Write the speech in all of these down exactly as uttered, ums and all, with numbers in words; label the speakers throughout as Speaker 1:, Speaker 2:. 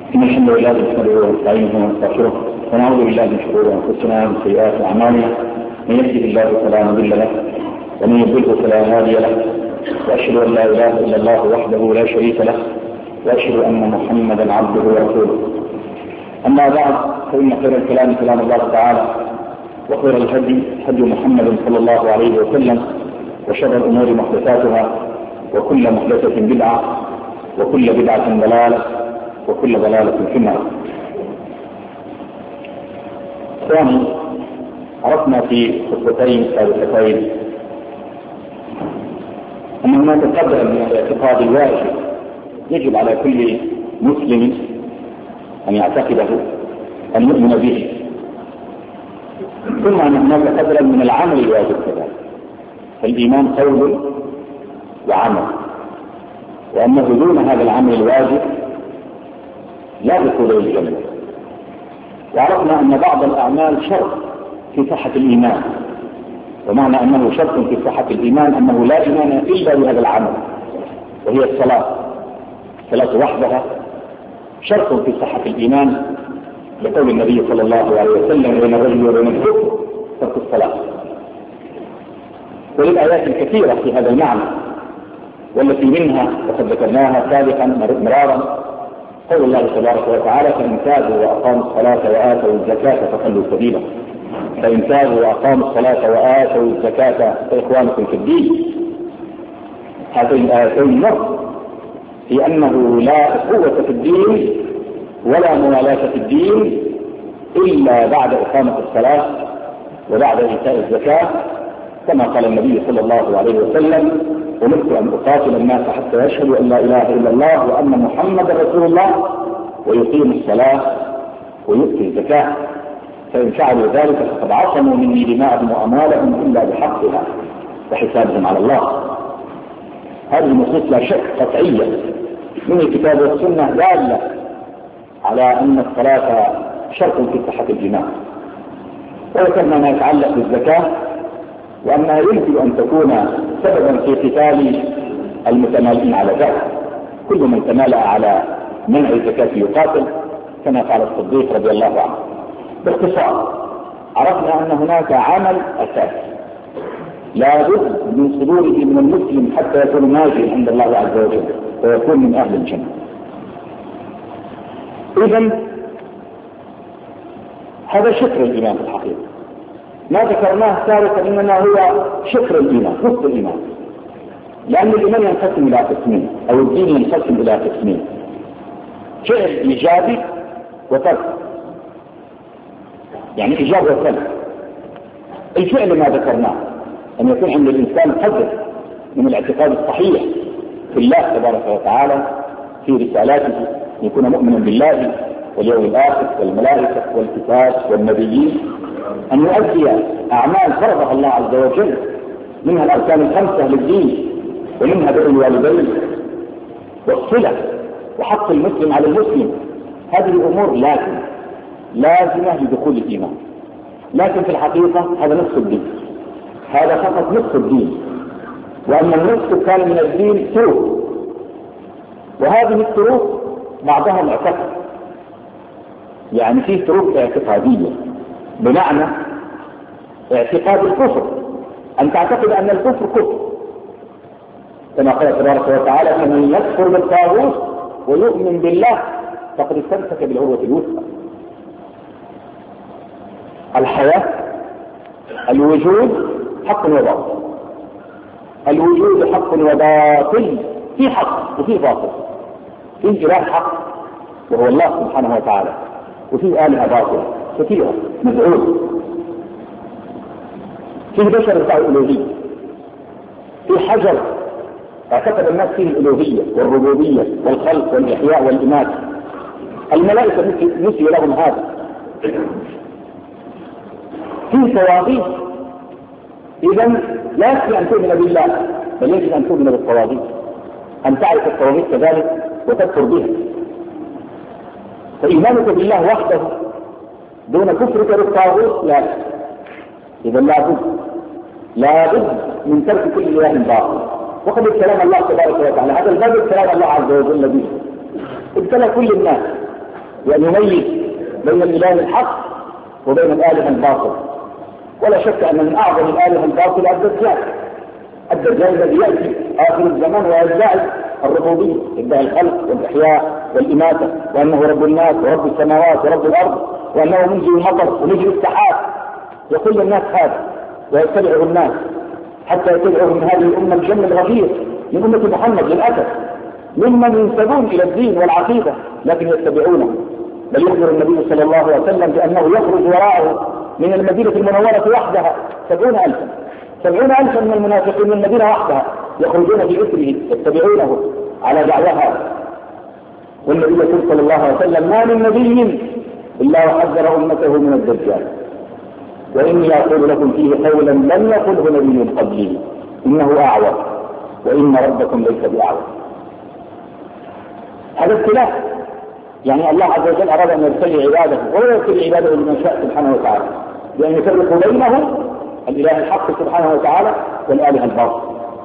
Speaker 1: إن الحمد لله نحمده ونستعينه ونستغفره ونعوذ بالله من شرور أنفسنا ومن سيئات أعمالنا. من يهده الله فلا مضل له ومن يضلل فلا هادي له، وأشهد أن لا إله إلا الله وحده لا شريك له، وأشهد أن محمدا عبده ورسوله. أما بعد، فإن خير الكلام كلام الله تعالى، وخير الهدي هدي محمد صلى الله عليه وسلم، وشر الأمور محدثاتها، وكل محدثة بدعة، وكل بدعة ضلالة، وكل ضلالة في النار. ثاني، عرفنا في خطبتين سابقتين أن هناك قدر من الاعتقاد الواجب يجب على كل مسلم أن يعتقده، أن يؤمن به، ثم أن هناك قدرا من العمل الواجب كذلك. فالإيمان قول وعمل، وأنه دون هذا العمل الواجب لا دخول الجنة. وعرفنا أن بعض الأعمال شرط في صحة الإيمان، ومعنى أنه شرط في صحة الإيمان أنه لا إيمان إلا بهذا العمل، وهي الصلاة. الصلاة وحدها شرط في صحة الإيمان، لقول النبي صلى الله عليه وسلم: بين الرجل وبين الكفر ترك الصلاة. وللآيات الكثيرة في هذا المعنى، والتي منها وقد ذكرناها سابقا مرارا قول الله تبارك وتعالى: فإن تابوا وأقاموا الصلاة وآتوا الزكاة فخلوا سبيلهم. فإن تابوا وأقاموا الصلاة وآتوا الزكاة فإخوانكم في الدين. هذين الآيتين نص في أنه لا قوة في الدين ولا موالاة في الدين إلا بعد إقامة الصلاة وبعد إيتاء الزكاة، كما قال النبي صلى الله عليه وسلم: أمرت أن أقاتل الناس حتى يشهدوا أن لا إله إلا الله وأن محمدا رسول الله ويقيموا الصلاة ويؤتوا الزكاة، فإن فعلوا ذلك فقد عصموا مني دماءهم وأموالهم إلا بحقها وحسابهم على الله. هذه النصوص لا شك قطعية من الكتاب والسنة دالة على أن الصلاة شرط في صحة الإيمان. وذكرنا ما يتعلق بالزكاة، وأنها يمكن أن تكون سببا في قتال المتمالئين على ذلك. كل من تمالأ على منع الزكاة يقاتل، كما قال الصديق رضي الله عنه. باختصار، عرفنا أن هناك عمل أساسي لا بد من صدوره من المسلم حتى يكون ناجيا عند الله عز وجل ويكون من أهل الجنة. إذن هذا شكر الإيمان في الحقيقة. ما ذكرناه سابقا إنما هو شكر الإيمان، نصف الإيمان، لأن الإيمان ينقسم إلى قسمين، أو الدين ينقسم إلى قسمين: فعل إيجابي وترك، يعني إيجاب وسلب. الفعل ما ذكرناه أن يكون عند الإنسان قدر من الاعتقاد الصحيح في الله تبارك وتعالى، في رسالاته، يكون مؤمنا بالله واليوم الآخر والملائكة والكتاب والنبيين، أن يؤدي أعمال فرضها الله عز وجل، منها الأركان الخمسة للدين، ومنها بر الوالدين والصلة وحق المسلم على المسلم. هذه الأمور لازم لازمة لدخول الإيمان، لكن في الحقيقة هذا نصف الدين، هذا فقط نصف الدين، وأن النصف الثاني من الدين سلوك، وهذه السلوك بعضها معتقد، يعني فيه سلوك اعتقادية، بمعنى اعتقاد الكفر، أن تعتقد أن الكفر كفر، كما قال تبارك وتعالى: فمن يكفر بالطاغوت ويؤمن بالله فقد استمسك بالعروة الوثقى. الحياة، الوجود حق وباطل، الوجود حق وباطل، في حق وفي باطل، في إله حق وهو الله سبحانه وتعالى، وفي آلهة باطل كثيرة مدعوة، في بشر بتاع الألوهية، في حجر اعتقد الناس فيه الألوهية والربوبية والخلق والإحياء والإماتة، الملائكة نسي لهم هذا، في صوابيط. إذن لا يكفي أن تؤمن بالله، بل يجب أن تؤمن بالصوابيط، أن تعرف الصوابيط كذلك وتكفر بها. فإيمانك بالله وحده دون كفرك بالطاغوت لا. إذا لابد لابد من ترك كل إله باطل. وقد كلام الله تبارك وتعالى، هذا الباب كلام الله عز وجل به، ابتلى كل الناس وأن يميز بين الإله الحق وبين الآلهة الباطل. ولا شك أن من أعظم الآلهة الباطل الدجال، الدجال الذي يأتي آخر الزمان ويدعي الربوبية، يدعي الخلق والإحياء والإماتة، وأنه رب الناس ورب السماوات ورب الأرض، وأنه منزل المطر ومجري السحاب. يقول للناس هذا ويتبعه الناس حتى يتبعه من هذه الأمة الجنة الغفير من أمة محمد للأسف، ممن ينسبون إلى الدين والعقيدة لكن يتبعونه. بل يخبر النبي صلى الله عليه وسلم بأنه يخرج وراءه من المدينة المنورة وحدها سبعون ألفا سبعون ألفا من المنافقين من المدينة وحدها يخرجون بإثره يتبعونه على دعوها. والنبي صلى الله عليه وسلم ما من نبي إلا وحذر أمته من الدجال، وإني أقول لكم فيه قولا لم يقله نبي قبلي إنه أعور وإن ربكم ليس بأعور. هذا ابتلاء، يعني الله عز وجل أراد أن يبتلي عباده ولا يبتلي عباده لمن شاء سبحانه وتعالى، بأن يفرق بينه الإله الحق سبحانه وتعالى والآلهة الباطل.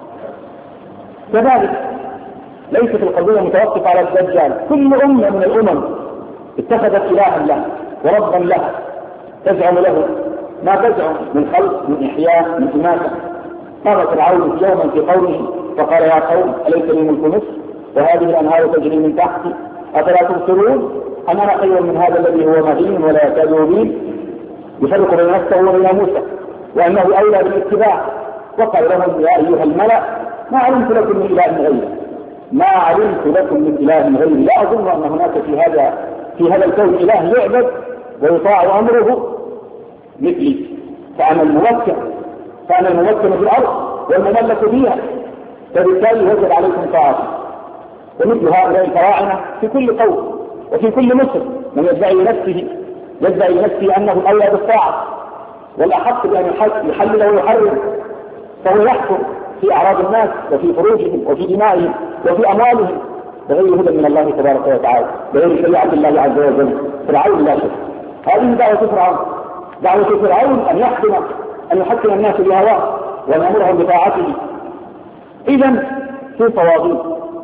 Speaker 1: كذلك ليست القضية متوقفة على الدجال، كل أمة من الأمم اتخذت إلها له وربا له تزعم له ما تزعم من خلق من إحياء من إماتة. قال فرعون يوما في قومه فقال يا قوم أليس لي ملك مصر وهذه الأنهار تجري من تحتي أفلا تبصرون أم أنا خير من هذا الذي هو مهين ولا يكاد يبين. يفرق بين نفسه وبين موسى وأنه أولى بالاتباع. وقال لهم يا أيها الملأ ما علمت لكم من إله غيري ما علمت لكم من إله غيري لا أظن أن هناك في هذا في هذا الكون إله يعبد ويطاع أمره مثلي، فأنا الموكل فأنا الموكل في الأرض والمملك فيها، فبالتالي يجب عليكم طاعتي. ومثل هؤلاء الفراعنة في كل قوم وفي كل مصر من يدعي نفسه يدعي نفسه أنه الأولى بالطاعة والأحق بأن يحلل ويحرم، فهو يحكم في أعراض الناس وفي فروجهم وفي دمائهم وفي أموالهم بغير هدى من الله تبارك وتعالى بغير شريعة الله عز وجل. فرعون لا شك هذه دعوة فرعون، دعوة فرعون أن يحكم أن يحكم الناس بهواه وأن يأمرهم بطاعته. إذن في طواغيت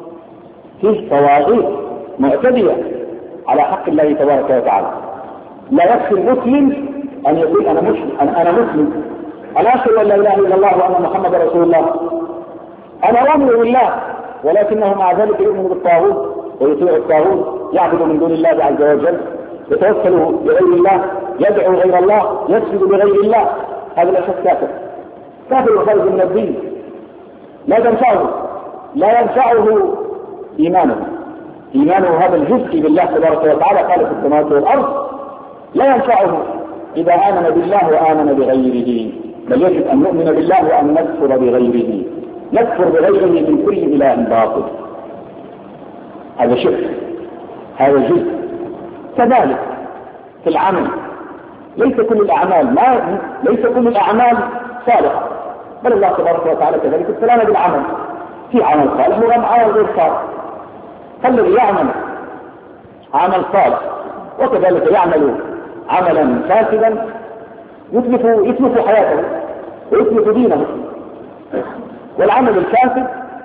Speaker 1: في طواغيت معتدية على حق الله تبارك وتعالى. لا يكفي المسلم أن يقول أنا مسلم أنا مسلم أنا أشهد أن لا إله إلا الله وأن محمد رسول الله أنا أؤمن بالله، ولكنه مع ذلك يؤمن بالطاغوت ويطيع الطاغوت، يعبد من دون الله عز وجل، يتوسل بغير الله، يدعو غير الله، يسجد بغير الله. هذا لا شك كافر كافر وخارج من الدين. لا ينفعه لا ينفعه إيمانه إيمانه هذا الجزء بالله تبارك وتعالى خالق السماوات والأرض لا ينفعه إذا آمن بالله وآمن بغيره، بل يجب أن نؤمن بالله وأن نكفر بغيره نكفر بغيره من كل إله باطل. هذا شرك، هذا جزء. كذلك في العمل ليس كل الأعمال ما ليس كل الأعمال صالحة، بل الله تبارك وتعالى كذلك ابتلانا بالعمل، في عمل صالح وعمل غير صالح. فالذي يعمل عمل صالح وكذلك يعمل عملا فاسدا يتلف يتلف حياته ويتلف دينه. والعمل الفاسد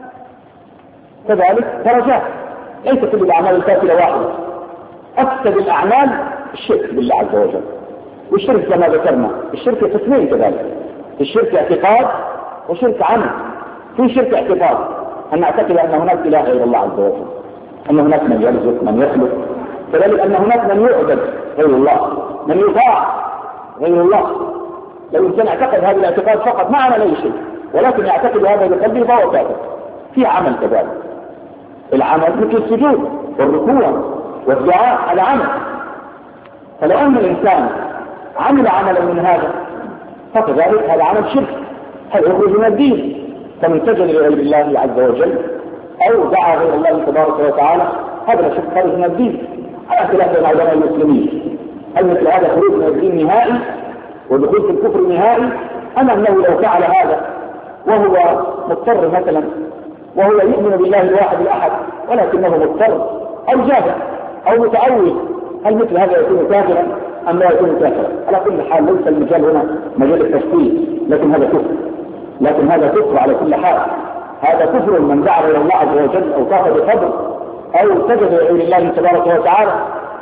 Speaker 1: كذلك درجات، ليس كل الأعمال الفاسدة واحدة. أفسد الأعمال الشرك بالله عز وجل، والشرك كما ذكرنا الشرك قسمين كذلك، الشرك اعتقاد وشرك عمل. في شرك اعتقاد أن نعتقد أن هناك إله غير الله عز وجل، أن هناك من يرزق من يخلق، كذلك أن هناك من يعبد غير الله من يطاع غير الله. لو إنسان اعتقد هذا الاعتقاد فقط ما عمل أي شيء، ولكن يعتقد هذا بقلبه فهو كافر. في عمل كذلك، العمل مثل السجود والركوع والدعاء على عمل. فلو أن الإنسان عمل عملا من هذا فكذلك هذا عمل شرك، هل يخرج من الدين. فمن سجد لغير الله عز وجل أو دعا غير الله تبارك وتعالى هذا شرك خارج من الدين، على خلاف بين علماء المسلمين. هل مثل هذا خروج من الدين نهائي ودخول في الكفر نهائي، أم أنه لو فعل هذا وهو مضطر مثلا وهو يؤمن بالله الواحد الأحد ولكنه مضطر أو جاهل أو متعود، هل مثل هذا يكون كافرا أم لا يكون كافرا؟ على كل حال ليس المجال هنا مجال التفصيل، لكن هذا كفر لكن هذا كفر على كل حال. هذا كفر من دعا إلى الله عز وجل أو طاف بقبر أو سجد لغير الله تبارك وتعالى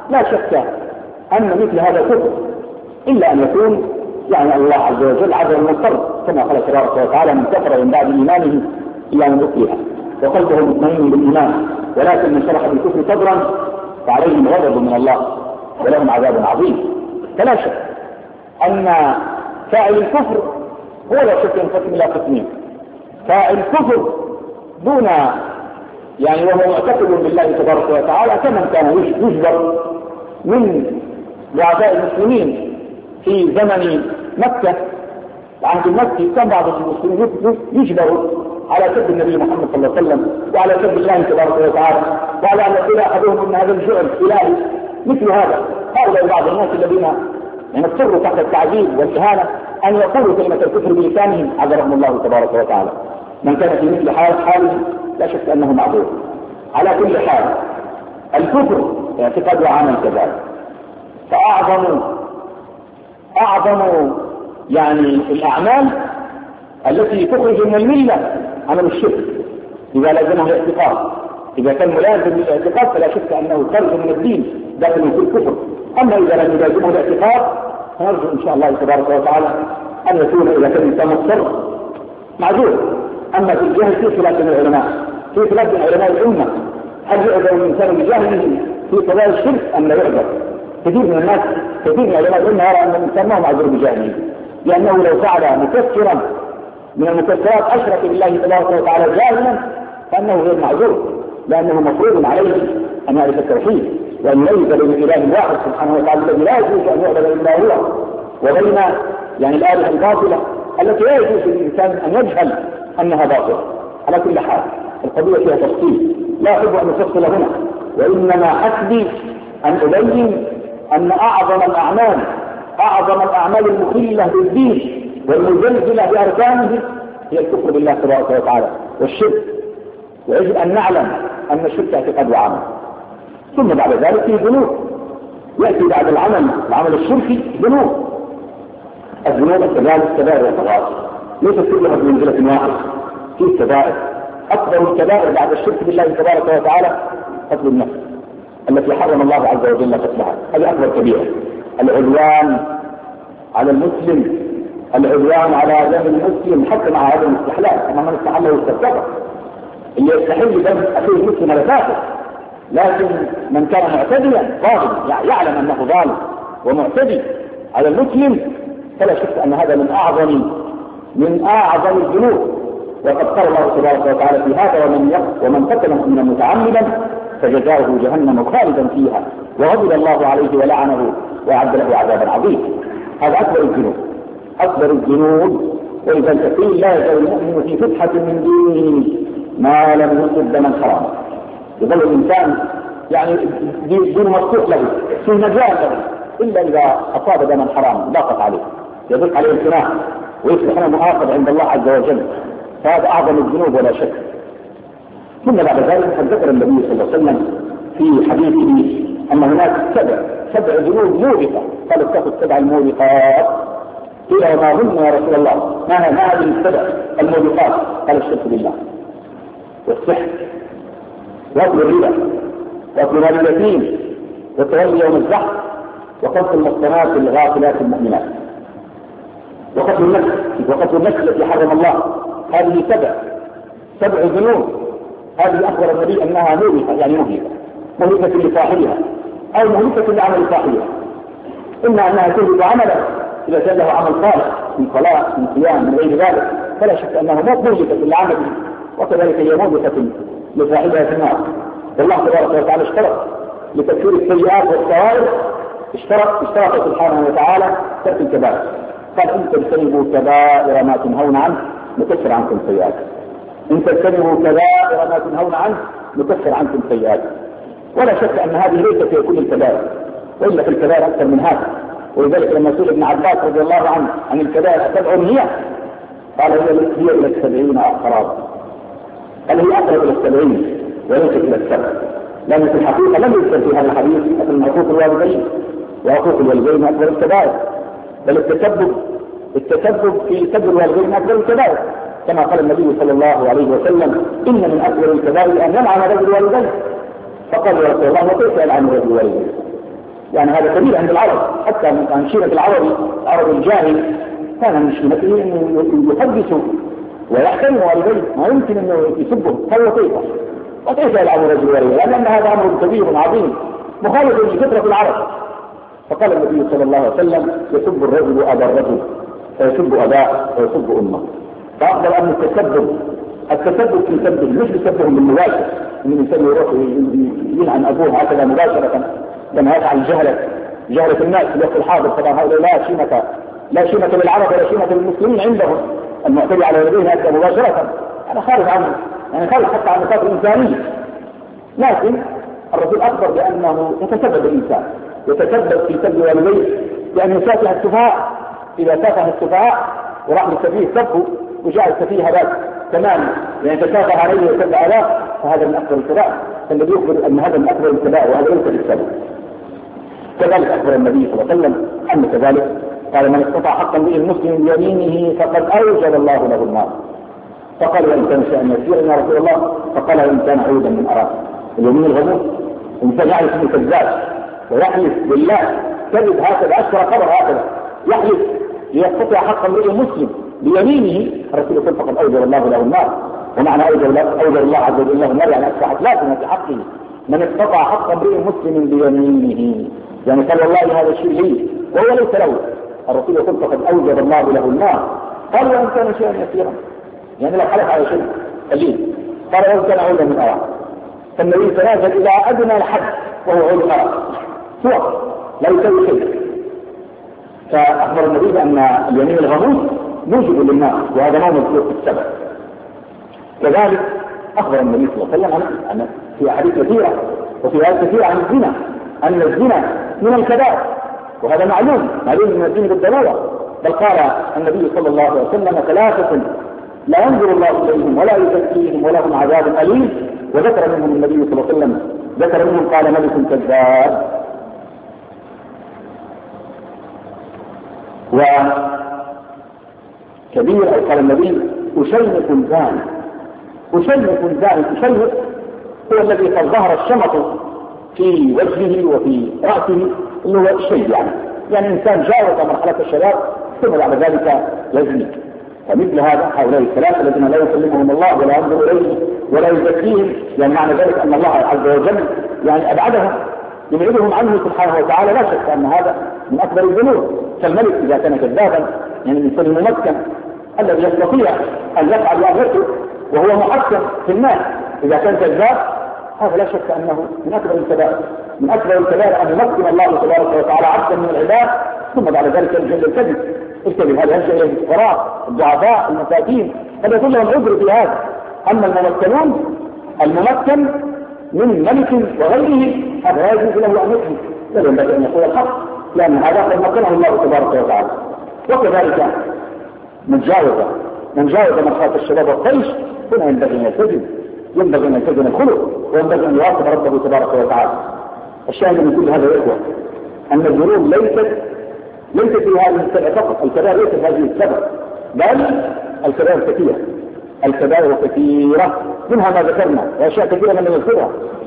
Speaker 1: لا شك أن مثل هذا كفر، إلا أن يكون يعني الله عز وجل عذر المضطر، كما قال تبارك وتعالى: من كفر من بعد إيمانه إلا من أكره وقلبه مطمئن بالإيمان، ولكن من شرح بالكفر صدرا فعليهم غضب من الله ولهم عذاب عظيم. فلا شك أن فاعل الكفر هو لا شك ينقسم إلى قسمين: فاعل الكفر دون يعني وهو معتقد بالله تبارك وتعالى كمن كان يجبر من ضعفاء المسلمين في زمن مكة العهد المكي، كان بعض المسلمين يجبروا على سب النبي محمد صلى الله عليه وسلم وعلى سب الله تبارك وتعالى وعلى ان يقول احدهم ان هذا الجعل الهي مثل هذا. هؤلاء بعض الناس الذين يعني اضطروا تحت التعذيب والاهانه ان يقولوا كلمه الكفر بلسانهم عذرهم الله تبارك وتعالى. من كان في مثل حال حاله لا شك انه معذور. على كل حال الكفر اعتقاد وعمل كذلك، فاعظم اعظم يعني الاعمال التي تخرج من المله عمل الشرك اذا لازمه الاعتقاد. اذا كان ملازم للاعتقاد فلا شك انه خرج من الدين داخل في الكفر، اما اذا لم يلازمه الاعتقاد فنرجو ان شاء الله تبارك وتعالى ان يكون اذا كان الانسان مضطر معذور. اما في الجهل في خلاف من العلماء، في خلاف من علماء الامه، هل يعذر الانسان بجهله في قضايا الشرك ام لا يعذر؟ كثير من الناس كثير من علماء الامه يرى ان الانسان ما هو معذور بجهله، لانه لو فعل مكفرا من المكفرات اشرك بالله تبارك وتعالى جاهلا فانه غير معذور، لانه مفروض عليه ان يعرف التوحيد وان يميز بين الاله الواحد سبحانه وتعالى الذي لا يجوز ان يعبد الا هو، وبين يعني الالهه الباطله التي لا يجوز للانسان ان يجهل انها باطله. على كل حال القضيه فيها تفصيل لا احب ان افصل هنا، وانما حسبي ان ابين ان اعظم الاعمال اعظم الاعمال المخله بالدين والمزلزله باركانه هي الكفر بالله تبارك وتعالى والشرك، ويجب ان نعلم ان الشرك اعتقاد وعمل. ثم بعد ذلك في ذنوب ياتي بعد العمل العمل الشركي ذنوب. الذنوب كذلك الكبائر والصغائر ليست كلها بمنزله واحده، في كبائر. اكبر الكبائر بعد الشرك بالله تبارك وتعالى قتل النفس التي حرم الله عز وجل قتلها، هذه اكبر كبيره. العدوان على المسلم، العدوان على دم المسلم حتى مع هذا الاستحلال، اما من استحله واستكبر اللي يستحل دم اخيه المسلم على كافر، لكن من كان معتديا ظالما يعلم انه ظالم ومعتدي على المسلم فلا شك ان هذا من اعظم من اعظم الذنوب. وقد قال الله تبارك وتعالى في هذا: ومن ومن قتل مؤمنا متعمدا فجزاؤه جهنم خالدا فيها وغضب الله عليه ولعنه واعد له عذابا عظيما. هذا اكبر الذنوب اكبر الذنوب. واذا الكثير لا يزال المؤمن في فتحه من دينه ما لم يصب دما حراما، يظل الانسان يعني دين مفتوح له في مجال له الا اذا اصاب دما حراما ضاقت عليه يضيق عليه الامتناع ويصبح هنا مؤاخذ عند الله عز وجل، فهذا اعظم الذنوب ولا شك. ثم بعد ذلك قد ذكر النبي صلى الله عليه وسلم في حديثه ان هناك سبع سبع ذنوب موبقه، قال اتقوا السبع الموبقات. قيل وما هن يا رسول الله؟ ما هذه السبع الموبقات؟ قال الشرك بالله والسحر واكل الربا واكل مال اليتيم وتولي يوم الزحف وقتل المحصنات الغافلات المؤمنات وقتل النفس وقتل النفس التي حرم الله. هذه سبع سبع ذنوب. هذه اخبر النبي انها مهلكه، يعني مهلكه مهلكه لصاحبها او مهلكه لعمل صاحبها، اما انها تهلك عمله اذا كان له عمل صالح من صلاه من صيام من غير ذلك فلا شك انها مهلكه للعمل، وكذلك هي مهلكه لصاحبها في النار. والله تبارك وتعالى اشترط لتكفير السيئات والصغائر، اشترط اشترط سبحانه وتعالى ترك الكبائر، قال ان تجتنبوا كبائر ما تنهون عنه نكفر عنكم سيئاتكم، ان تجتنبوا كبائر ما تنهون عنه نكفر عنكم سيئاتكم. ولا شك ان هذه ليست في كل الكبائر، والا في الكبائر اكثر من هذا. ولذلك لما سئل ابن عباس رضي الله عنه عن الكبائر سبع هي، قال هي هي الى السبعين اقرب، قال هي اقرب الى السبعين وليست الى السبع، لان في الحقيقه لم يذكر في هذا الحديث مثل حقوق الوالدين وحقوق الوالدين اكبر الكبائر، بل التسبب التسبب في سب الوالدين اكبر الكبائر، كما قال النبي صلى الله عليه وسلم: ان من اكبر الكبائر ان يلعن رجل والديه. فقال يا رسول الله وكيف يلعن رجل والديه؟ يعني هذا كبير عند العرب، حتى من شيرة العربي العرب الجاهل كان من شيرته انه يحدث ويحترم والديه، ما يمكن انه يسبه. فهو كيف وكيف يلعب رجل والديه؟ لان هذا امر كبير عظيم مخالف لفطرة العرب. فقال النبي صلى الله عليه وسلم: يسب الرجل ابا الرجل فيسب اباه ويسب امه. فافضل ان التسبب التسبب في سبه مش بسبهم بالمباشر، ان الانسان يروح يلعن ابوه هكذا مباشره كما يفعل الجهله جهله الناس في الوقت الحاضر. طبعا هؤلاء لا شيمه لا شيمه للعرب ولا شيمه للمسلمين عندهم، المعتدي على يديه هكذا مباشره هذا خارج عنه، يعني خارج حتى عن نطاق الانسانيه. لكن الرسول اخبر بانه يتسبب الانسان يتسبب في سب والديه لانه سافه السفهاء. اذا سافه السفهاء وراح للسفيه سبه وجاء السفيه هذاك تمام يعني تشافى عليه وسب عليه، فهذا من اكبر الكبائر. فالذي يخبر ان هذا من اكبر الكبائر وهذا ليس بالسبب. كذلك اخبر النبي صلى الله عليه وسلم ان كذلك قال: من استطاع حقا به المسلم بيمينه فقد اوجب الله له النار. فقال: وان كان شيئا يسيرا يا رسول الله؟ فقال: وان كان عودا من اراد. اليمين الغموس الانسان يعرف انه كذاب ويحلف بالله كذب هكذا اشهر خبر هكذا يحلف ليستطيع حقا به المسلم بيمينه، الرسول يقول: فقد اوجب الله له النار. ومعنى اوجب الله عز وجل له النار يعني اصبحت لازمه في حقه. من استطاع حق امرئ مسلم بيمينه يعني قال: والله هذا الشيء لي وهو ليس له. الرسول يقول: فقد اوجب الله له النار. قال: وان كان شيئا يسيرا يعني لو حلف على شيء قليل. قال: وان كان عودا من اراد. فالنبي تنازل الى ادنى الحد وهو عود الاراد سوى لا يسوي شيء. فاخبر النبي بان اليمين الغموس موجب للنار وهذا ما مذكور في السبب. كذلك اخبر النبي صلى الله عليه وسلم ان في احاديث كثيره وفي ايات كثيره عن الزنا ان الزنا من الكبائر، وهذا معلوم معلوم من الدين بالضروره. بل قال النبي صلى الله عليه وسلم: ثلاثه لا ينظر الله اليهم ولا يزكيهم ولهم عذاب اليم. وذكر منهم النبي صلى الله عليه وسلم ذكر منهم قال: ملك كذاب، وكبير أو قال النبي: أشنق الزاني. أشنق الزاني أشنق هو الذي قد ظهر الشمط في وجهه وفي رأسه اللي هو الشيء يعني يعني إنسان جاوز مرحلة الشباب ثم بعد ذلك يزني. فمثل هذا هؤلاء الثلاثة الذين لا يكلمهم الله ولا ينظر إليه ولا يزكيهم، يعني معنى ذلك أن الله عز وجل يعني أبعدهم يبعدهم عنه سبحانه وتعالى. لا شك أن هذا من أكبر الذنوب. كالملك إذا كان كذابا يعني الإنسان الممكن الذي يستطيع أن يفعل وأمرته وهو محكم في الناس إذا كان كذاب، هذا لا شك أنه من أكبر الكبائر. من أكبر الكبائر أن يمكن الله تبارك وتعالى عبدا من العباد ثم بعد ذلك يرجع للكذب. الكذب هذا يرجع إلى الفقراء الضعفاء المساكين، هذا يكون لهم عذر في هذا. أما الممكنون الممكن من ملك وغيره هذا لا يجوز له أن يكذب، بل ينبغي أن يقول الحق لأن هذا قد مكنه الله تبارك وتعالى. وكذلك من جاوز من جاوز مرحلة الشباب والطيش هنا ينبغي أن يلتزم ينبغي أن يلتزم الخلق وينبغي أن يراقب ربه تبارك وتعالى. الشاهد من كل هذا يا إخوة أن الذنوب ليست ليست في هذه السبع فقط، الكبائر ليست هذه السبع، بل الكبائر كثيرة الكبائر كثيرة منها ما ذكرنا وأشياء كثيرة من يذكرها.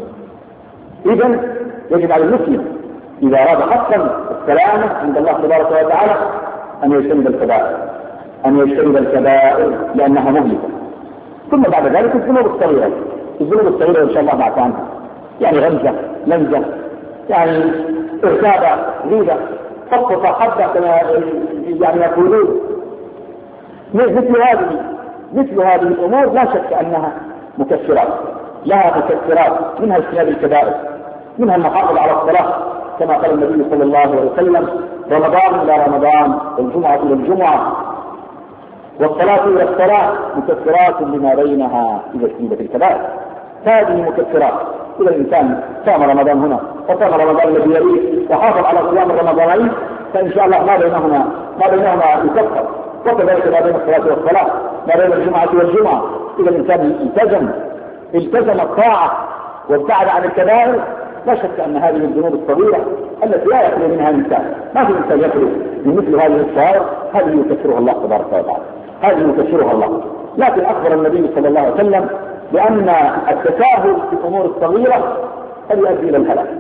Speaker 1: إذن يجب على المسلم إذا أراد حقا السلامة عند الله تبارك وتعالى أن يجتنب الكبائر أن يجتنب الكبائر لأنها مهلكة. ثم بعد ذلك الذنوب الصغيرة الذنوب الصغيرة إن شاء الله بعد عنها يعني غمزة لمزة يعني ارتابة غيبة فقط حبة كما يعني يقولون. مثل هذه مثل هذه الأمور لا شك أنها مكسرات لها مكسرات، منها اجتناب الكبائر، منها المحافظة على الصلاة كما قال النبي صلى الله عليه وسلم: رمضان إلى رمضان والجمعة إلى الجمعة والصلاة إلى الصلاة مكسرات لما بينها إذا اجتنبت الكبائر. هذه مكسرات. إذا الإنسان صام رمضان هنا وصام رمضان الذي يليه وحافظ على صيام الرمضانين فإن شاء الله ما بينهما ما بينهما يكفر. وكذلك ما بين الصلاة والصلاة ما بين الجمعة والجمعة. إذا الإنسان التزم التزم الطاعة وابتعد عن الكبائر لا شك أن هذه الذنوب الصغيرة التي لا يخلو منها الإنسان، ما في إنسان يخلو من مثل هذه الصغائر، هذه يكفرها الله تبارك وتعالى هذه يكفرها الله. لكن أخبر النبي صلى الله عليه وسلم بأن التساهل في الأمور الصغيرة قد يؤدي إلى الهلاك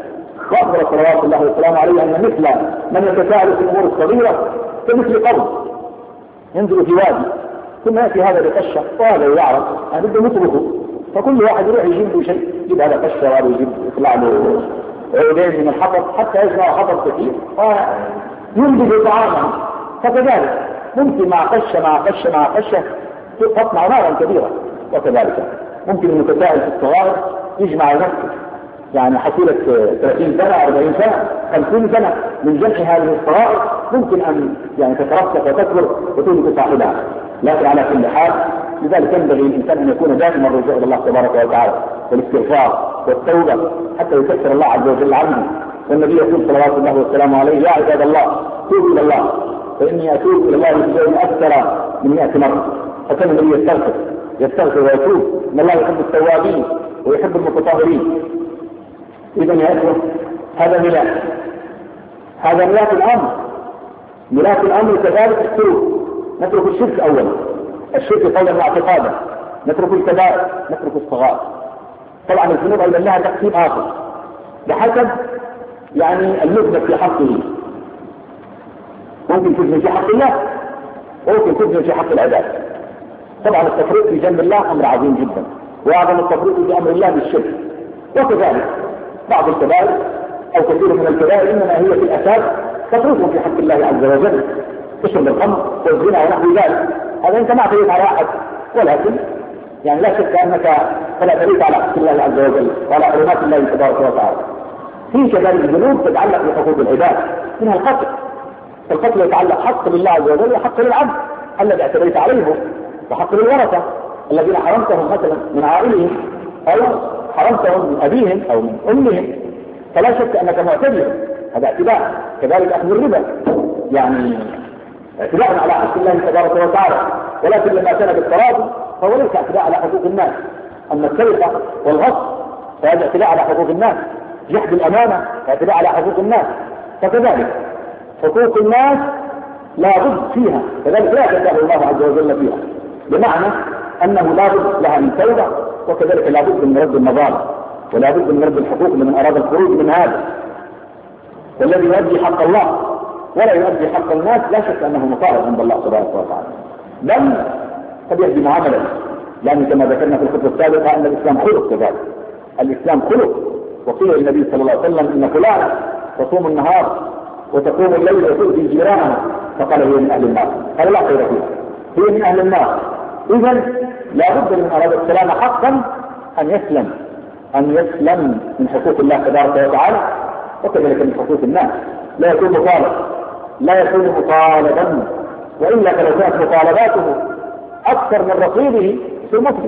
Speaker 1: واخبر صلوات الله وسلامه عليه ان مثل من يتساءل في الامور الصغيره كمثل قوم ينزل في وادي ثم ياتي هذا بقشه وهذا يعرف ان بده نتركه، فكل واحد يروح يجيب له شيء، يجيب هذا قشه وهذا يجيب يطلع له عودين من الحطب حتى يجمع حطب كثير وينبذ طعاما. فكذلك ممكن مع قشه مع قشه مع قشه تصنع نارا كبيره، وكذلك ممكن المتساءل في الصغائر يجمع نفسه، يعني حصيلة ثلاثين سنة أربعين سنة خمسين سنة من جمع هذه الصغائر ممكن أن يعني تترسخ وتكبر وتولد صاحبها. لكن على كل حال لذلك ينبغي الإنسان أن يكون دائما الرجوع إلى الله تبارك وتعالى والاستغفار والتوبة حتى يكفر الله عز وجل عنه. والنبي يقول صلوات الله وسلامه عليه: يا عباد الله توبوا إلى الله فإني أتوب إلى الله في يوم أكثر من مئة مرة. فكان النبي يستغفر يستغفر ويتوب، إن الله يحب التوابين ويحب المتطهرين. إذن يا أخوة هذا ملاك، هذا ملاك الأمر. ملاك الأمر كذلك السلوك، نترك الشرك أولا، الشرك قولا واعتقادا، نترك الكبائر، نترك الصغائر. طبعا الذنوب أيضا لها تقسيم آخر بحسب يعني المذنب في حقه، ممكن تذنب في حق الله وممكن تذنب في حق العباد. طبعا التفريط في جنب الله أمر عظيم جدا، وأعظم التفريط في أمر الله بالشرك. وكذلك بعض الكبائر أو كثير من الكبائر إنما هي في الأساس تفريط في حق الله عز وجل، تشرب الخمر والزنا ونحو ذلك. هذا أنت ما اعتديت على أحد، ولكن يعني لا شك أنك فلا اعتديت على حق الله عز وجل وعلى حرمات الله تبارك وتعالى. في كذلك ذنوب تتعلق بحقوق العباد، منها القتل. القتل يتعلق حق لله عز وجل وحق للعبد الذي اعتديت عليه، وحق للورثة الذين حرمتهم مثلا من عائلهم أو حرمتهم من أبيهم أو من أمهم، فلا شك أنك معتدي، هذا اعتداء. كذلك أخذ الربا يعني اعتداء على حق الله تبارك وتعالى، ولكن لما كان بالتراضي فهو ليس اعتداء على حقوق الناس. أما السرقة والغصب فهذا اعتداء على حقوق الناس، جحد الأمانة اعتداء على حقوق الناس. فكذلك حقوق الناس لا بد فيها، كذلك لا يتساهل الله عز وجل فيها، بمعنى أنه لا بد لها من توبة، وكذلك لا بد من رد المظالم ولا بد من رد الحقوق لمن أراد الخروج من هذا. والذي يؤدي حق الله ولا يؤدي حق الناس لا شك أنه مطالب عند الله سبحانه وتعالى، بل قد يؤدي معاملة، لأن كما ذكرنا في الخطبة السابقة أن الإسلام خلق كذلك. الإسلام خلق، وقيل للنبي صلى الله عليه وسلم إن فلان تصوم النهار وتقوم الليل وتؤذي جيرانها، فقال هي من أهل النار. قال لا خير فيها، هي من أهل النار. إذن لا بد من أراد السلام حقا أن يسلم أن يسلم من حقوق الله تبارك وتعالى، وكذلك من حقوق الناس. لا يكون مطالب لا يكون مطالبا، وإلا فلو كانت مطالباته أكثر من رصيده يصير مفلس.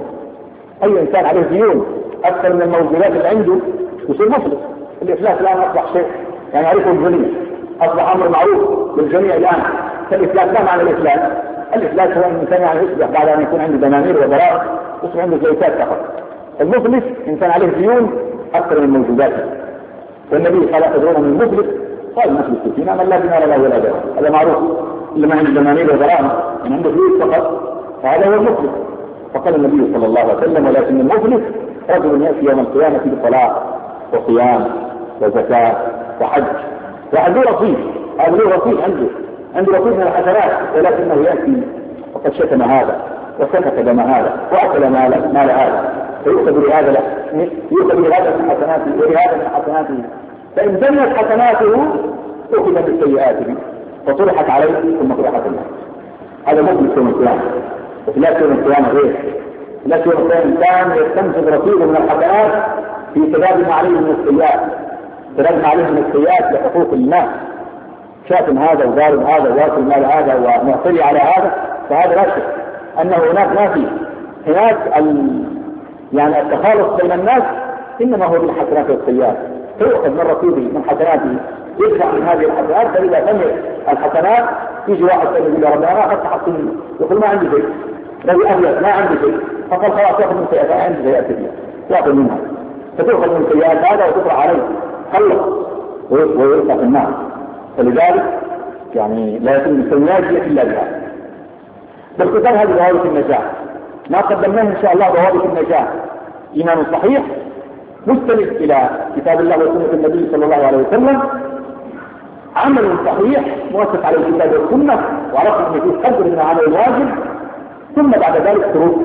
Speaker 1: أي إنسان عليه ديون أكثر من الموجودات اللي عنده يصير مفلس. الإفلاس الآن أصبح شيء يعني يعرفه الجميع، أصبح أمر معروف للجميع الآن. فالإفلاس ما معنى الإفلاس؟ الإفلاس هو أن الإنسان يعني يصبح بعد أن يكون عنده دنانير وضرائب يصبح عنده زيتات فقط. المفلس إنسان عليه ديون أكثر من موجوداته. والنبي صلى الله عليه وسلم من المفلس قال المفلس فينا من لا دينار له ولا درهم، هذا معروف. اللي ما عنده دنانير وضرائب من عنده فلوس فقط فهذا هو المفلس. فقال النبي صلى الله عليه وسلم: ولكن المفلس رجل يأتي يوم القيامة بصلاة وصيام وزكاة وحج، وعنده رصيد، هذا له رصيد، عنده عنده رصيد من الحسنات، ولكنه يأتي وقد شتم هذا وسفك دم هذا وأكل مال مال هذا، فيؤخذ لهذا يؤخذ لهذا من حسناته ولهذا من حسناته، فإن بنيت حسناته أخذ من سيئاته فطرحت عليه ثم طرحت الناس. هذا مفلس يوم القيامة. وفي يوم القيامة غير لا يوم القيامة إنسان يستنفذ رصيده من الحسنات في سداد ما عليه من السيئات، سداد ما عليه من السيئات لحقوق الناس، شاتم هذا وضارب هذا واكل مال هذا ومعتدي على هذا، فهذا لا شك أنه هناك ما في هناك ال... يعني التخالص بين الناس إنما هو بالحسنات والسيئات، فيؤخذ من رصيده من حسناته يدفع من هذه الحسنات، فإذا بنيت الحسنات يجي واحد ثاني يقول: ربنا ما أخذت حقي، يقول ما عندي شيء، الذي أبيض ما عندي شيء، فقال خلاص يأخذ من سيئات، عندي سيئات كثيرة يأخذ منها، فتأخذ من سيئات هذا وتطرح عليه خلق ويلقى في النار. فلذلك يعني لا يكون السيئات إلا بها. باختصار هذه ضوابط النجاة، ما قدمناه إن شاء الله ضوابط النجاة: إيمان صحيح مستند إلى كتاب الله وسنة النبي صلى الله عليه وسلم، عمل صحيح مؤسس على الكتاب والسنة وعرفنا أن فيه قدر من عمل الواجب، ثم بعد ذلك شروط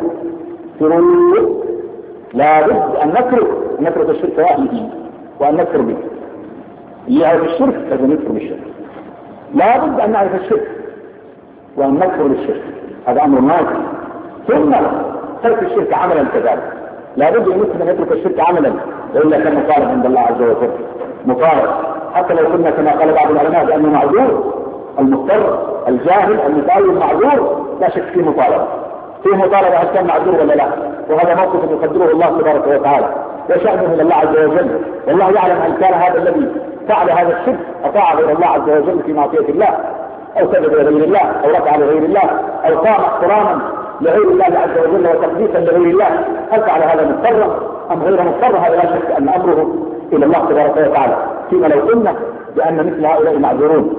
Speaker 1: شروط لابد أن نترك نترك الشرك وأهله وأن نكفر به. اللي يعرف الشرك لازم يكفر بالشرك، لابد أن نعرف الشرك وأن نكفر بالشرك، هذا أمر ناجح. ثم ترك الشرك عملا كذلك، لابد أن المسلم يترك الشرك عملا، وإلا كان مطالب عند الله عز وجل، مطالب حتى لو كنا كما قال بعض العلماء بأنه معذور، المضطر الجاهل المتعلم المعذور لا شك فيه مطالبة، فيه مطالبة هل كان معذور ولا لا، وهذا موقف يقدره الله تبارك وتعالى وشأنه إلى الله عز وجل، والله يعلم هل كان هذا الذي فعل هذا الشرك أطاع غير الله عز وجل في معصية الله، أو سجد لغير الله، أو ركع لغير الله، أو قام احتراما لغير الله عز وجل وتقديسا لغير الله، هل فعل هذا مضطرا أم غير مضطر؟ هذا لا شك أن أمره إلى الله تبارك وتعالى، فيما لو قلنا بأن مثل هؤلاء معذورون.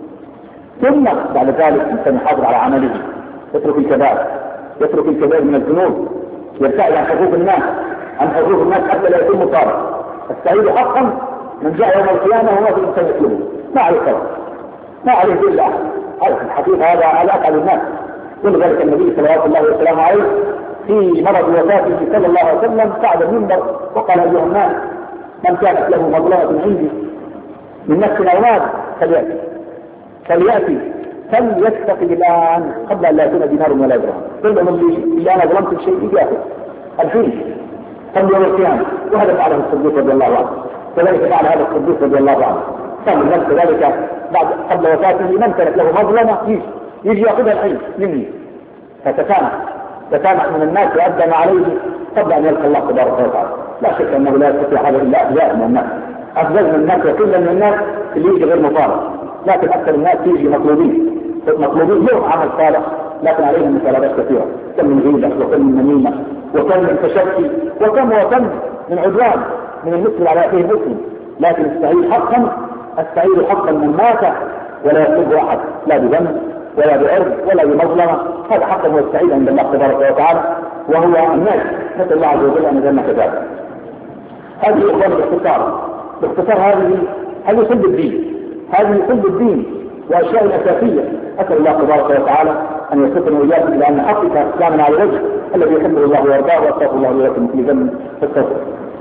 Speaker 1: ثم بعد ذلك الإنسان يحافظ على عمله، يترك الكبائر، يترك الكبائر من الذنوب، يبتعد عن حقوق الناس عن حقوق الناس حتى لا يكون مطالب. السعيد حقا من جاء يوم القيامة وما في الإنسان يطلبه، ما عليه خير، ما عليه إلا هذا الحقيقة، هذا على أفعل الناس. ولذلك النبي صلى الله عليه وسلم عليه في مرض وفاته صلى الله عليه وسلم صعد المنبر وقال أيها الناس من كانت له مظلمة عندي من نفس أو مال فليأتي فليأتي فليستقي الآن قبل أن لا يكون دينار ولا درهم. كل من اللي, اللي أنا ظلمت الشيء يجي يأخذ الحين قبل يوم القيامة. وهذا فعله الصديق رضي الله عنه، كذلك فعل هذا الصديق رضي الله عنه، قال الناس كذلك بعد قبل وفاته من كانت له مظلمة يجي يجي يأخذها الحين مني، فتسامح تسامح من الناس وأدى ما عليه قبل أن يلقى الله تبارك وتعالى. لا شك أنه لا يستطيع هذا إلا أحياء من الناس، أفضل من الناس وكل من الناس اللي يجي غير مطالب، لكن أكثر الناس يجي مطلوبين مطلوبين لهم عمل صالح لكن عليهم مطالبات كثيرة، كم من غيبة وكم من نميمة وكم من تشكي وكم وكم من عدوان من المسلم على أخيه المسلم. لكن السعيد حقا السعيد حقا من مات ولا يسلب أحد لا بذنب ولا بعرض ولا بمظلمة، هذا حقا هو السعيد عند الله تبارك وتعالى وهو الناس. نسأل الله عز وجل أن يجعلنا كذلك. هذه إخوان باختصار باختصار هذه هذه صلب الدين، هذه صلب الدين وأشياء أساسية. أسأل الله تبارك وتعالى أن يسلمنا وإياكم إلى أن نحقق إسلامنا على الوجه الذي يحبه الله ويرضاه، وأستغفر الله وإياكم في ذنب فاستغفر.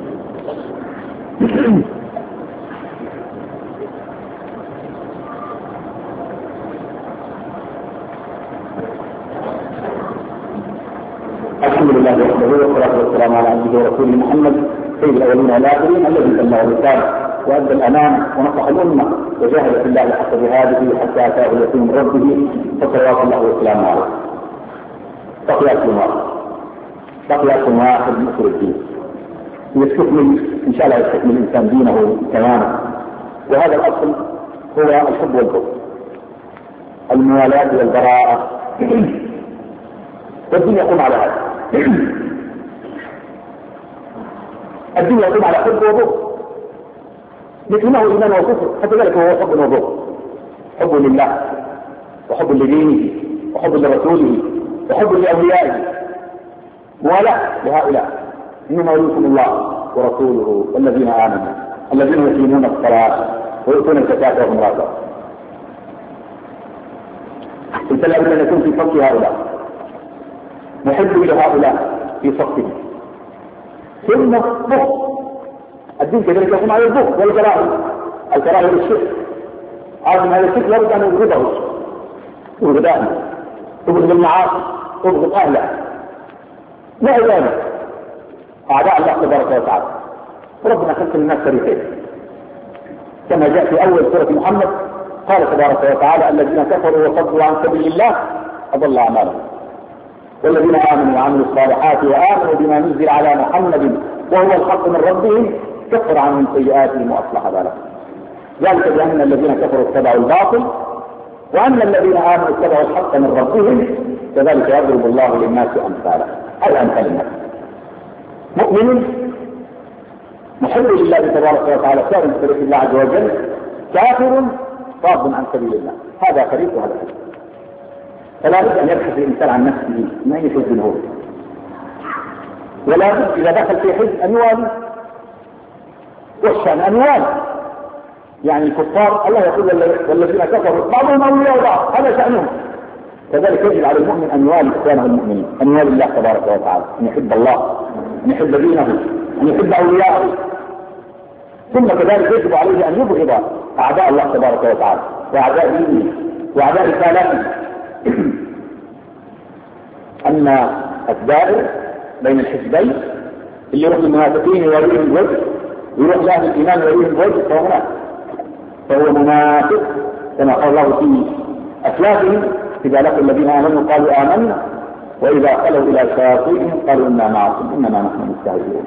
Speaker 1: الحمد لله وحده والصلاة والسلام على عبده ورسوله محمد سيد الأولين والآخرين الذي بلغ الرسالة وأدى الأمانة ونصح الأمة وجاهد في الله حق جهاده حتى أتاه اليقين من ربه فصلوات الله وسلامه عليه. بقيكم واحد بقيكم واحد من أصول الدين يستكمل إن شاء الله يستكمل الإنسان دينه تماما، وهذا الأصل هو الحب والبغض، الموالاة والبراءة، والدين يقوم على هذا. الدين يقوم على حب وبغض، مثله إيمان وكفر، حتى ذلك هو حب وبغض، حب لله وحب لدينه وحب لرسوله وحب لأوليائه، ولا لهؤلاء إنما وليكم الله ورسوله والذين آمنوا الذين يقيمون الصلاة ويؤتون الزكاة وهم راضون. قلت لابد أن يكون في صف هؤلاء، نحب إلى هؤلاء في صفهم، ثم بغض. الدين كذلك يكون على البغض والكراهية، الكراهية للشرك، عالم هذا الشرك لابد أن يبغضه، يبغض أهله، يبغض المعاصي، يبغض أهله، لا ذلك أعداء الله تبارك وتعالى. ربنا خلق الناس فريقين كما جاء في أول سورة محمد، قال تبارك وتعالى الذين كفروا وصدوا عن سبيل الله أضل أعمالهم والذين آمنوا وعملوا الصالحات وآمنوا بما نزل على محمد وهو الحق من ربهم كفر عنهم سيئاتهم وأصلح بالهم. ذلك بأن الذين كفروا اتبعوا الباطل وأن الذين آمنوا اتبعوا الحق من ربهم كذلك يضرب الله للناس أمثاله، أي أمثال الناس. مؤمن محب لله تبارك وتعالى سائر من طريق الله عز وجل، كافر صاد عن سبيل الله، هذا فريق وهذا فريق. فلا بد أن يبحث الإنسان عن نفسه من أي حزب هو، ولا بد إذا دخل في حزب أن يوالي والشأن أنوال، يعني الكفار الله يقول والذين كفروا بعضهم أولياء بعض، هذا شأنهم. كذلك يجب على المؤمن أن يوالي إخوانه المؤمنين، أن يوالي الله تبارك وتعالى، أن يحب الله، أن يحب دينه، أن يحب أولياءه. ثم كذلك يجب عليه أن يبغض أعداء الله تبارك وتعالى وأعداء دينه وأعداء رسالته. أن الدائر بين الحزبين اللي يروح للمنافقين يوريهم الوجه ويروح لأهل الإيمان يوريهم الوجه فهو منافق، فهو منافق كما قال الله في أسلافهم إذا لقوا الذين آمنوا قالوا آمنا وإذا خلوا إلى شياطينهم قالوا إنا معكم إنما نحن مستهزئون.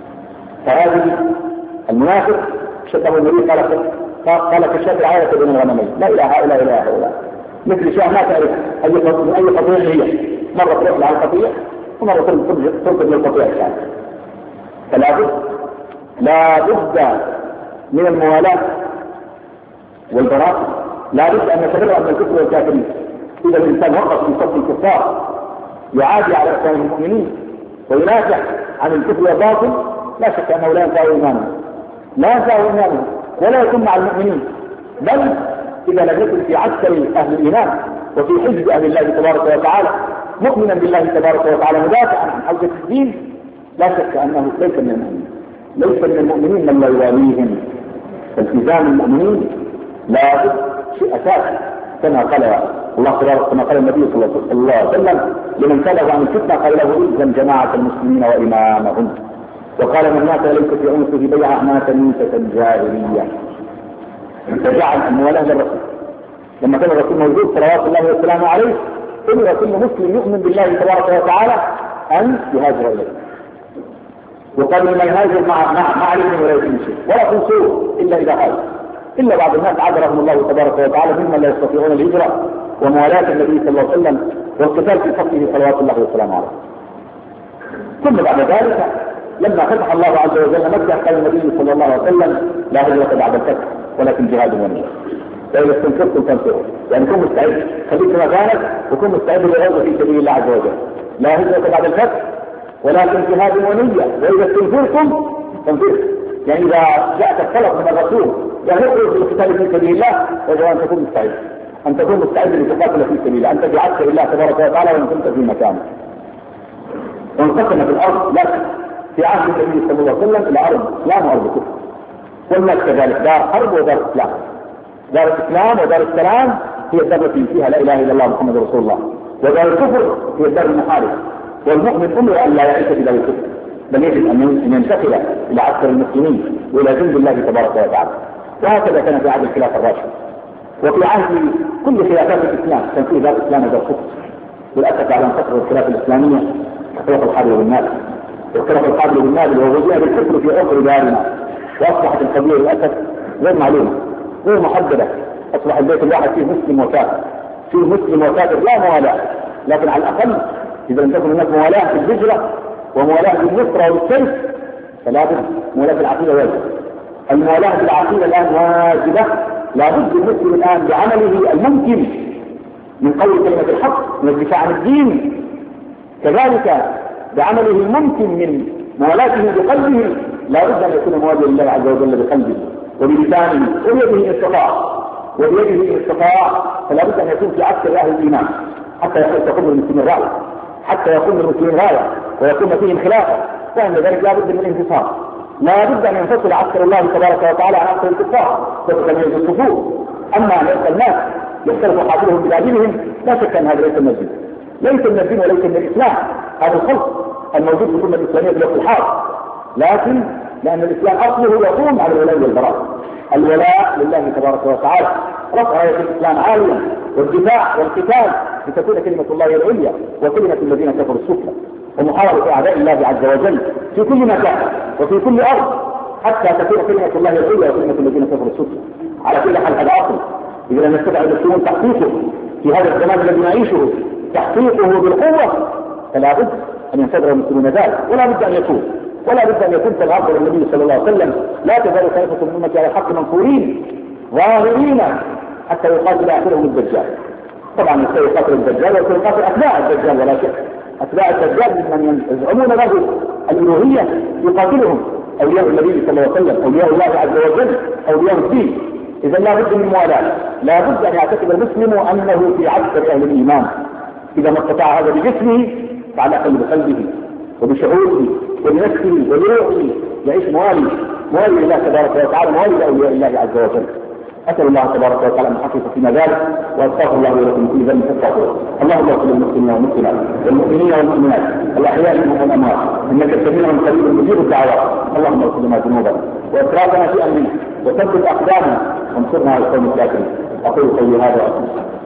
Speaker 1: فهذه المنافق شبه النبي قال قال كشاب العادة بين الغنمين، لا إلى هؤلاء إلى هؤلاء، مثل شاه ما تعرف أي أي قضية هي، مرة تروح على القضية ومرة تنقذ من القضية الثانية. فلا بد لا بد من الموالاة والبراءة، لا بد أن نتبرأ من الكفر والكافرين. إذا الإنسان وقف في صف الكفار يعادي على إخوان المؤمنين وينافع عن الكفر والباطل، لا شك أنه لا ينفع إيمانه، لا ينفع إيمانه ولا يكون مع المؤمنين، بل إذا لم يكن في عسكر أهل الإيمان وفي حزب أهل الله تبارك وتعالى مؤمنا بالله تبارك وتعالى مدافعا عن حوزة الدين، لا شك أنه ليس من المؤمنين، ليس من المؤمنين من لا يواليهم. فالتزام المؤمنين لا بد شيء أساسي، كما قال الله تبارك كما قال النبي صلى الله عليه وسلم لمن سأله عن الفتنة قال له إلزم جماعة المسلمين وإمامهم، وقال من مات ليس في عنقه بيعة مات ميتة جاهلية. فجعل الموالاه للرسول لما كان الرسول موجود صلوات الله وسلامه عليه امر كل مسلم يؤمن بالله تبارك وتعالى ان يهاجر اليه، وقال لما يهاجر مع مع علم ولا يتم شيء ولا تنصروه الا اذا هاجر، الا بعض الناس عذرهم الله تبارك وتعالى ممن لا يستطيعون الهجره وموالاه النبي صلى الله عليه وسلم والقتال في صفه صلوات الله وسلامه عليه. ثم بعد ذلك لما فتح الله عز وجل مكة قال النبي صلى الله عليه وسلم لا هجرة بعد الفتح ولكن جهاد ونية. فإذا استنفرتم تنفروا، يعني كن مستعد، خليك مكانك وكن مستعد للغزو في سبيل الله عز وجل. لا هجرة بعد الفتح ولكن جهاد ونية، وإذا استنفرتم تنفروا، يعني إذا جاءك الطلب من الرسول يعني اخرج للقتال في سبيل الله يجب أن تكون مستعد، أن تكون مستعد لتقاتل في سبيل الله، أن تجعلك لله تبارك وتعالى وإن كنت في مكانك. وانقسم في الأرض لكن في عهد النبي صلى الله عليه وسلم الى ارض اسلام وارض كفر، والناس كذلك دار حرب ودار اسلام. دار الاسلام ودار السلام هي الدار التي فيها لا اله الا الله محمد رسول الله، ودار الكفر هي الدار المحارب. والمؤمن امر ان لا يعيش في دار الكفر، بل يجب ان ينتقل الى عسكر المسلمين والى جند الله تبارك وتعالى. وهكذا كان في عهد الخلافه الراشده، وفي عهد كل خلافات الاسلام كان فيه دار اسلام ودار كفر. وللاسف على فتره الخلافه الاسلاميه اختلف الحرب والناس، اختلف الحرب بالمال ووجود الكفر في عقر دارنا، واصبحت القضيه للاسف غير معلومه غير محدده. اصبح البيت الواحد فيه مسلم وكافر، فيه مسلم وكافر لا موالاه، لكن على الاقل اذا لم تكن هناك موالاه في الهجره وموالاه بالنصره والسيف فلا بد موالاه بالعقيده واجبه. الموالاه بالعقيده الان واجبه، لا بد المسلم الان بعمله الممكن من قول كلمه الحق من الدفاع عن الدين، كذلك بعمله الممكن من موالاته بقلبه، لا بد ان يكون مواجها لله عز وجل بقلبه وبلسانه وبيده ان استطاع، وبيده ان استطاع فلا بد ان يكون في عسكر اهل الايمان حتى يكون المسلمين رايه، حتى يكون المسلمين رايه ويكون فيهم خلافه، فان ذلك لا بد من الانتصار. لا بد ان ينفصل عسكر الله تبارك وتعالى عن عسكر الكفار وتتميز الصفوف. اما ان يبقى الناس يختلف حاضرهم بلادينهم لا شك ان هذا ليس من الدين، ليس من الدين وليس من الاسلام، هذا الخلق الموجود في الأمة الإسلامية في الوقت الحاضر، لكن لأن الإسلام أصله يقوم على الولاء والبراء. الولاء لله تبارك وتعالى، رفع راية الإسلام عاليا، والدفاع والقتال لتكون كلمة الله العليا وكلمة الذين كفروا السفلى، ومحاربة أعداء الله عز وجل في كل مكان وفي كل أرض حتى تكون كلمة الله العليا وكلمة الذين كفروا السفلى. على كل حال هذا أصل إذا لم نستطع المسلمون تحقيقه في هذا الزمان الذي نعيشه، تحقيقه بالقوة، فلا بد أن ينتظر المسلمون ذلك، ولا بد أن يكون ولا بد أن يكون كما أخبر النبي صلى الله عليه وسلم لا تزال طائفة من أمتي على الحق منصورين ظاهرين حتى يقاتل آخرهم الدجال. طبعا يقاتل الدجال ويقاتل أتباع الدجال، ولا شك أتباع الدجال ممن يزعمون له الألوهية يقاتلهم اولياء النبي صلى الله عليه وسلم، اولياء الله عز وجل، اولياء الدين. اذا لا بد من موالاه، لا بد ان يعتقد المسلم انه في عسكر اهل الايمان. اذا ما استطاع هذا بجسمه فعلى الاقل بقلبه وبشعوره وبنفسه وبروحه يعيش موالي موالي لله تبارك وتعالى، موالي لاولياء الله عز وجل. اسال الله تبارك وتعالى ان يحقق فينا ذلك، واستغفر الله ولكم كل ذنب فاستغفروه. اللهم اغفر للمسلمين والمسلمات والمؤمنين والمؤمنات الاحياء منهم والاموات، انك سميع قريب مجيب الدعوات. اللهم اغفر لنا ذنوبنا واسرافنا في امرنا وثبت اقدامنا وانصرنا على القوم الكافرين. اقول قولي هذا